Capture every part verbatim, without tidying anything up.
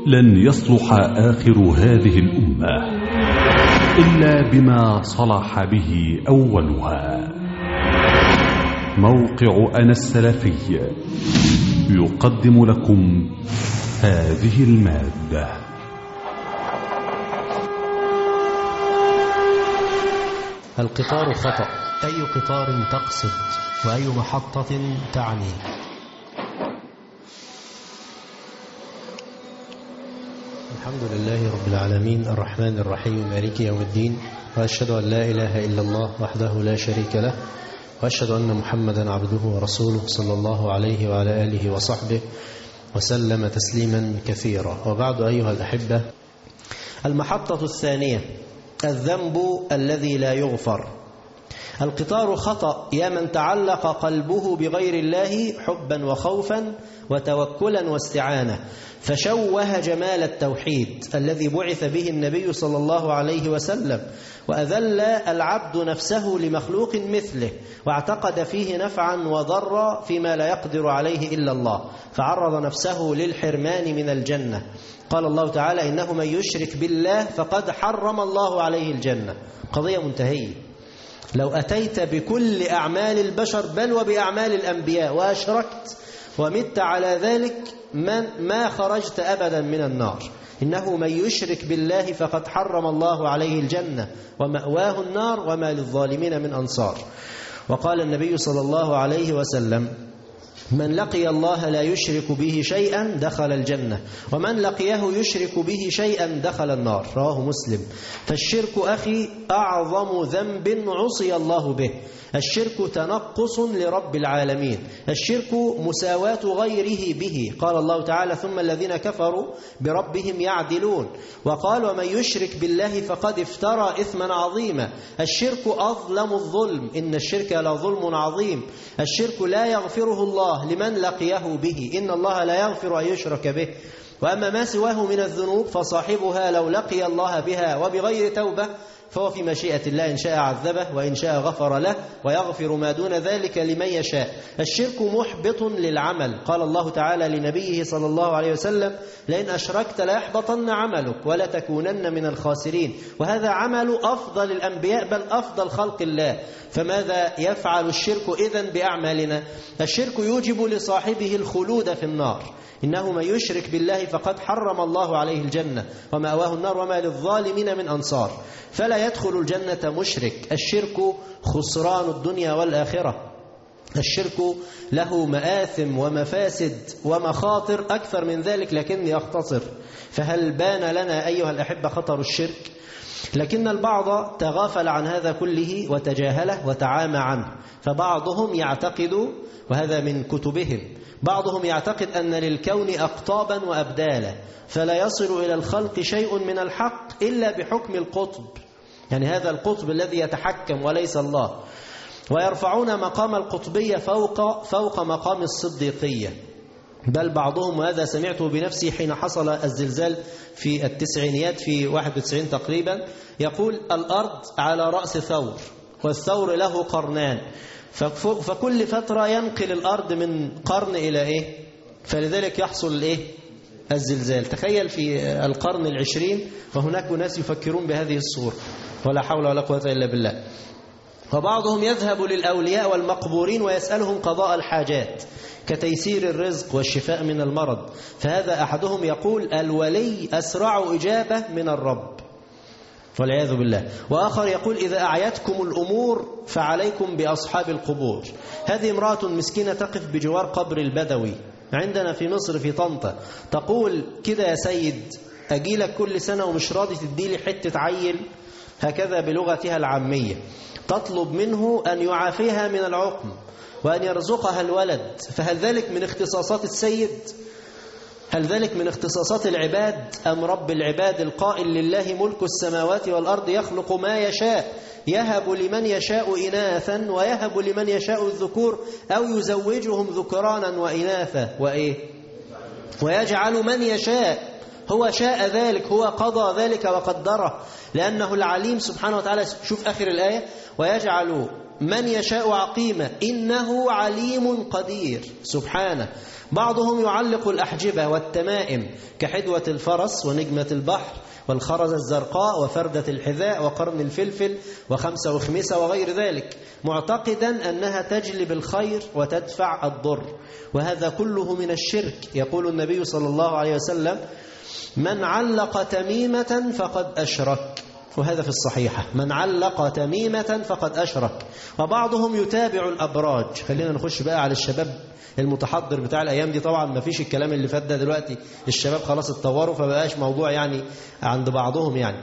لن يصلح آخر هذه الأمة إلا بما صلح به أولها. موقع أنا السلفي يقدم لكم هذه المادة. القطار خطأ، أي قطار تقصد وأي محطة تعني؟ الحمد لله رب العالمين الرحمن الرحيم مالك يوم الدين، وأشهد أن لا إله إلا الله وحده لا شريك له، وأشهد أن محمدا عبده ورسوله صلى الله عليه وعلى آله وصحبه وسلم تسليما كثيرا. وبعد أيها الأحبة، المحطة الثانية الذنب الذي لا يغفر. القطار خطأ يا من تعلق قلبه بغير الله حبا وخوفا وتوكلا واستعانة، فشوه جمال التوحيد الذي بعث به النبي صلى الله عليه وسلم، وأذل العبد نفسه لمخلوق مثله، واعتقد فيه نفعا وضرا فيما لا يقدر عليه إلا الله، فعرض نفسه للحرمان من الجنة. قال الله تعالى: إنه من يشرك بالله فقد حرم الله عليه الجنة. قضية منتهية. لو أتيت بكل أعمال البشر بل وبأعمال الأنبياء وأشركت ومت على ذلك من ما خرجت أبدا من النار. إنه من يشرك بالله فقد حرم الله عليه الجنة ومأواه النار وما للظالمين من أنصار. وقال النبي صلى الله عليه وسلم: من لقي الله لا يشرك به شيئا دخل الجنة، ومن لقيه يشرك به شيئا دخل النار. رواه مسلم. فالشرك أخي أعظم ذنب عصي الله به. الشرك تنقص لرب العالمين، الشرك مساواة غيره به. قال الله تعالى: ثم الذين كفروا بربهم يعدلون. وقال: ومن يشرك بالله فقد افترى إثما عظيما. الشرك أظلم الظلم، إن الشرك لظلم عظيم. الشرك لا يغفره الله لمن لقيه به، إن الله لا يغفر أن يشرك به، وأما ما سواه من الذنوب فصاحبها لو لقي الله بها وبغير توبة فهو في مشيئة الله، إن شاء عذبه وإن شاء غفر له، ويغفر ما دون ذلك لمن يشاء. الشرك محبط للعمل. قال الله تعالى لنبيه صلى الله عليه وسلم: لئن أشركت ليحبطن عملك ولتكونن من الخاسرين. وهذا عمل أفضل الأنبياء بل أفضل خلق الله. فماذا يفعل الشرك إذن بأعمالنا؟ الشرك يوجب لصاحبه الخلود في النار. إنه من يشرك بالله فقد حرم الله عليه الجنة ومأواه النار وما للظالمين من أنصار. فلا يدخل الجنة مشرك. الشرك خسران الدنيا والآخرة. الشرك له مآثم ومفاسد ومخاطر أكثر من ذلك، لكني أختصر. فهل بان لنا أيها الأحبة خطر الشرك؟ لكن البعض تغافل عن هذا كله وتجاهله وتعامى عنه. فبعضهم يعتقد، وهذا من كتبهم، بعضهم يعتقد أن للكون أقطابا وأبدالا، فلا يصل إلى الخلق شيء من الحق إلا بحكم القطب، يعني هذا القطب الذي يتحكم وليس الله. ويرفعون مقام القطبية فوق فوق مقام الصديقية. بل بعضهم، وهذا سمعته بنفسي حين حصل الزلزال في التسعينيات في واحد وتسعين تقريبا، يقول: الأرض على رأس ثور، والثور له قرنان، فكل فترة ينقل الأرض من قرن إلى إيه؟ فلذلك يحصل إيه؟ الزلزال. تخيل في القرن العشرين وهناك ناس يفكرون بهذه الصورة، ولا حول ولا قوة إلا بالله. وبعضهم يذهب للأولياء والمقبورين ويسألهم قضاء الحاجات كتيسير الرزق والشفاء من المرض. فهذا أحدهم يقول: الولي أسرع إجابة من الرب، والعياذ بالله. وآخر يقول: إذا أعيتكم الأمور فعليكم بأصحاب القبور. هذه امرأة مسكينة تقف بجوار قبر البدوي عندنا في مصر في طنطا، تقول كده: يا سيد، أجيلك كل سنة ومش راضي تديلي حتة عيل، هكذا بلغتها العامية. تطلب منه أن يعافيها من العقم وأن يرزقها الولد. فهل ذلك من اختصاصات السيد؟ هل ذلك من اختصاصات العباد؟ أم رب العباد القائل: لله ملك السماوات والأرض يخلق ما يشاء، يهب لمن يشاء إناثا ويهب لمن يشاء الذكور أو يزوجهم ذكرانا وإناثا وإيه؟ ويجعل من يشاء. هو شاء ذلك، هو قضى ذلك وقدره، لأنه العليم سبحانه وتعالى. شوف آخر الآية: ويجعل من يشاء عقيما إنه عليم قدير سبحانه. بعضهم يعلق الأحجبة والتمائم كحدوة الفرس ونجمة البحر والخرزة الزرقاء وفردة الحذاء وقرن الفلفل وخمسة وخمسة وغير ذلك، معتقدا أنها تجلب الخير وتدفع الضر، وهذا كله من الشرك. يقول النبي صلى الله عليه وسلم: من علق تميمة فقد أشرك، وهذا في الصحيحة، من علق تميمة فقد أشرك. وبعضهم يتابع الأبراج. خلينا نخش بقى على الشباب المتحضر بتاع الأيام دي. طبعا ما فيش الكلام اللي فات ده دلوقتي، الشباب خلاص اتطوروا فبقاش موضوع يعني عند بعضهم يعني.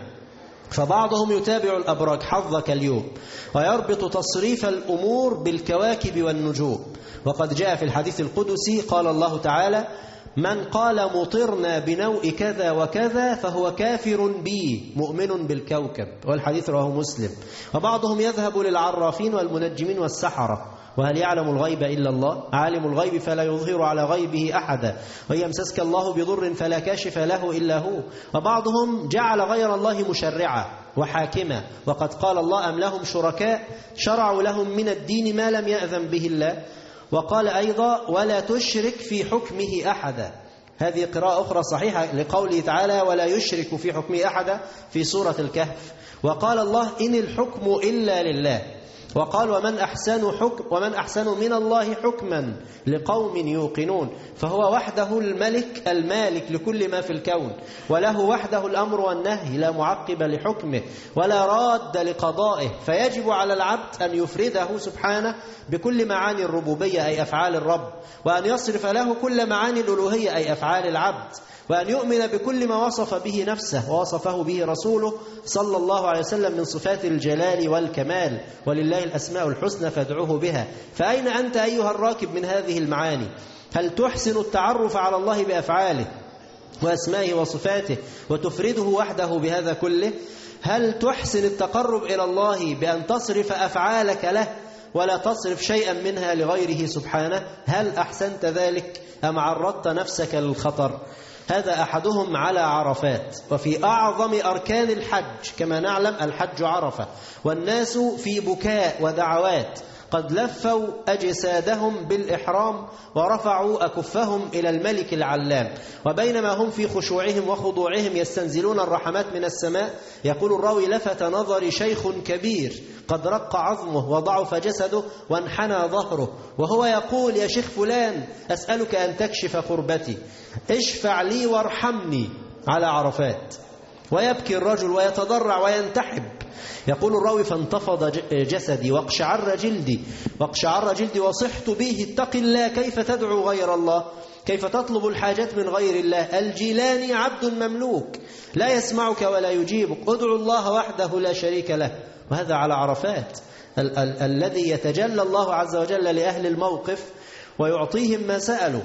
فبعضهم يتابع الأبراج حظك اليوم ويربط تصريف الأمور بالكواكب والنجوم. وقد جاء في الحديث القدسي قال الله تعالى: من قال مطرنا بنوء كذا وكذا فهو كافر بي مؤمن بالكوكب، والحديث رواه مسلم. وبعضهم يذهب للعرافين والمنجمين والسحرة. وهل يعلم الغيب إلا الله؟ عالم الغيب فلا يظهر على غيبه أحدا، ويمسسك الله بضر فلا كاشف له إلا هو. وبعضهم جعل غير الله مشرعا وحاكما، وقد قال الله: أم لهم شركاء شرعوا لهم من الدين ما لم يأذن به الله. وقال أيضا: ولا تشرك في حكمه أحدا. هذه قراءة أخرى صحيحة لقوله تعالى: ولا يشرك في حكمه أحدا في سورة الكهف. وقال الله: إن الحكم إلا لله. وقال: ومن أحسن حكم ومن أحسن من الله حكما لقوم يوقنون. فهو وحده الملك المالك لكل ما في الكون، وله وحده الأمر والنهي، لا معقب لحكمه ولا راد لقضائه. فيجب على العبد أن يفرده سبحانه بكل معاني الربوبية أي أفعال الرب، وأن يصرف له كل معاني الألوهية أي أفعال العبد، وأن يؤمن بكل ما وصف به نفسه ووصفه به رسوله صلى الله عليه وسلم من صفات الجلال والكمال. ولله الأسماء الحسنى فادعوه بها. فأين أنت أيها الراكب من هذه المعاني؟ هل تحسن التعرف على الله بأفعاله وأسمائه وصفاته وتفرده وحده بهذا كله؟ هل تحسن التقرب إلى الله بأن تصرف أفعالك له ولا تصرف شيئا منها لغيره سبحانه؟ هل أحسنت ذلك أم عرضت نفسك للخطر؟ هذا أحدهم على عرفات. وفي أعظم أركان الحج كما نعلم الحج عرفة، والناس في بكاء ودعوات، قد لفوا أجسادهم بالإحرام ورفعوا أكفهم إلى الملك العلام، وبينما هم في خشوعهم وخضوعهم يستنزلون الرحمات من السماء، يقول الراوي: لفت نظري شيخ كبير قد رق عظمه وضعف جسده وانحنى ظهره، وهو يقول: يا شيخ فلان أسألك أن تكشف كربتي، اشفع لي وارحمني، على عرفات. ويبكي الرجل ويتضرع وينتحب. يقول الراوي: فانتفض جسدي واقشعر جلدي واقشعر جلدي وصحت به: اتق الله، كيف تدعو غير الله؟ كيف تطلب الحاجات من غير الله؟ الجيلاني عبد مملوك لا يسمعك ولا يجيبك، ادعو الله وحده لا شريك له. وهذا على عرفات، ال- ال- الذي يتجلى الله عز وجل لأهل الموقف ويعطيهم ما سألوا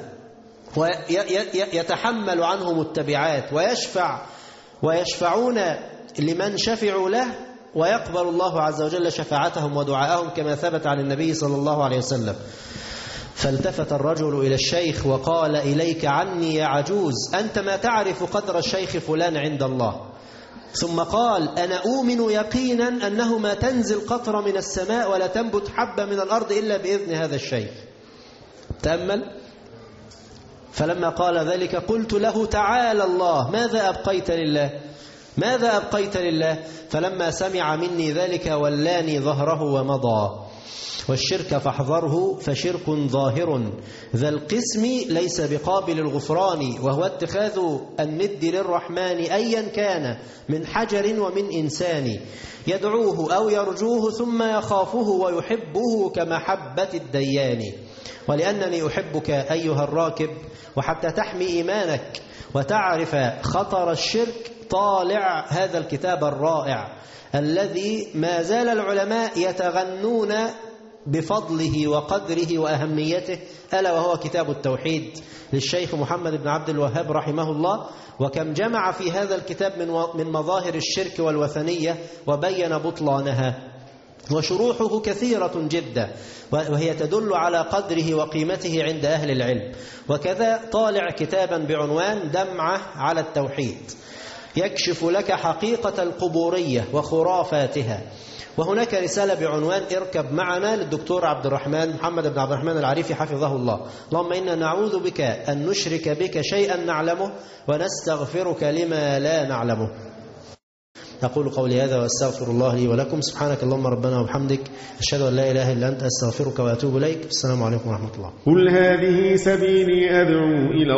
ويتحمل عنهم التبعات ويشفع ويشفعون لمن شفعوا له، ويقبل الله عز وجل شفاعتهم ودعاءهم كما ثبت عن النبي صلى الله عليه وسلم. فالتفت الرجل إلى الشيخ وقال: إليك عني يا عجوز، أنت ما تعرف قدر الشيخ فلان عند الله. ثم قال: أنا أؤمن يقينا أنه ما تنزل قطرة من السماء ولا تنبت حبة من الأرض إلا بإذن هذا الشيخ. تأمل. فلما قال ذلك قلت له: تعالى الله، ماذا أبقيت لله؟ ماذا أبقيت لله؟ فلما سمع مني ذلك ولاني ظهره ومضى. والشرك فاحذره فشرك ظاهر ذا القسم ليس بقابل الغفران، وهو اتخاذ الند للرحمن أيا كان من حجر ومن إنسان، يدعوه أو يرجوه ثم يخافه ويحبه كمحبة الديان. ولأنني أحبك أيها الراكب، وحتى تحمي إيمانك وتعرف خطر الشرك، طالع هذا الكتاب الرائع الذي ما زال العلماء يتغنون بفضله وقدره وأهميته، ألا وهو كتاب التوحيد للشيخ محمد بن عبد الوهاب رحمه الله. وكم جمع في هذا الكتاب من من مظاهر الشرك والوثنية وبين بطلانها، وشروحه كثيرة جدا، وهي تدل على قدره وقيمته عند أهل العلم. وكذا طالع كتابا بعنوان دمعة على التوحيد، يكشف لك حقيقة القبورية وخرافاتها، وهناك رسالة بعنوان اركب معنا للدكتور عبد الرحمن محمد بن عبد الرحمن العريفي حفظه الله. اللهم إنا نعوذ بك أن نشرك بك شيئا نعلمه ونستغفرك لما لا نعلمه. أقول قولي هذا وأستغفر الله لي ولكم. سبحانك اللهم ربنا وبحمدك أشهد أن لا إله إلا أنت أستغفرك وأتوب إليك. السلام عليكم ورحمة الله. قل هذه سبيلي أدعو إلى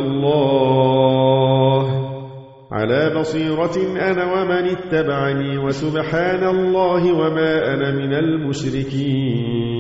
الله على بصيرة أنا ومن اتبعني وسبحان الله وما أنا من المشركين.